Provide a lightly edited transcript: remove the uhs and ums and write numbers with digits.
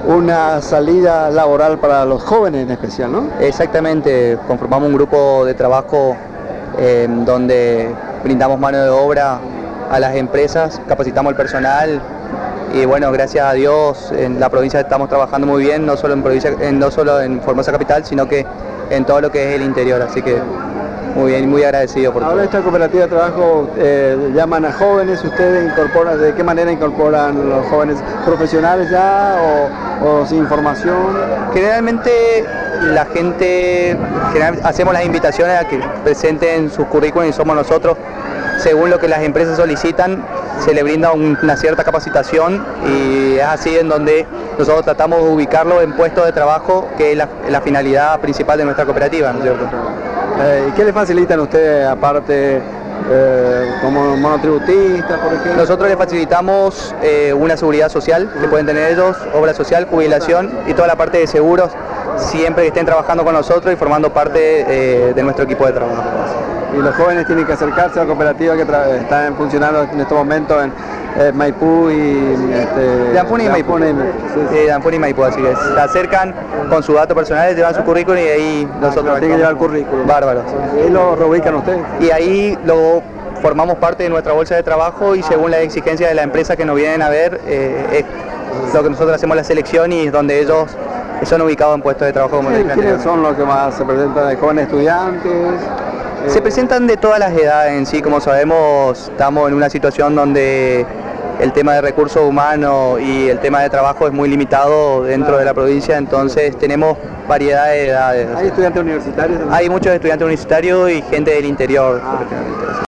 una salida laboral para los jóvenes en especial, ¿no? Exactamente, conformamos un grupo de trabajo donde brindamos mano de obra a las empresas, capacitamos al personal y bueno, gracias a Dios en la provincia estamos trabajando muy bien, no solo en Formosa Capital, sino que en todo lo que es el interior, así que muy bien, muy agradecido por todo. Ahora esta cooperativa de trabajo llaman a jóvenes, ¿ustedes incorporan, de qué manera incorporan los jóvenes profesionales ya o sin formación? Generalmente la gente, hacemos las invitaciones a que presenten sus currículums y somos nosotros, según lo que las empresas solicitan, se le brinda una cierta capacitación y es así en donde nosotros tratamos de ubicarlo en puestos de trabajo, que es la finalidad principal de nuestra cooperativa, ¿no es cierto? ¿Y qué le facilitan a ustedes aparte como monotributista, por ejemplo? Nosotros les facilitamos una seguridad social que pueden tener ellos, obra social, jubilación y toda la parte de seguros, siempre que estén trabajando con nosotros y formando parte de nuestro equipo de trabajo. Y los jóvenes tienen que acercarse a la cooperativa que están funcionando en estos momentos en Maipú y Dampuni y Maipú. Dampuni y Maipú, así que se acercan con sus datos personales, llevan su currículum y ahí nosotros... Tienen que llevar el currículum. Bárbaro. ¿Y lo reubican ustedes? Y ahí lo formamos parte de nuestra bolsa de trabajo y según las exigencias de la empresa que nos vienen a ver, es lo que nosotros hacemos la selección y es donde ellos son ubicados en puestos de trabajo. Como ¿Quiénes son los que más se presentan? ¿De jóvenes estudiantes? Se presentan de todas las edades en sí, como sabemos, estamos en una situación donde el tema de recursos humanos y el tema de trabajo es muy limitado dentro de la provincia, entonces tenemos variedad de edades. ¿Hay estudiantes universitarios? Hay muchos estudiantes universitarios y gente del interior.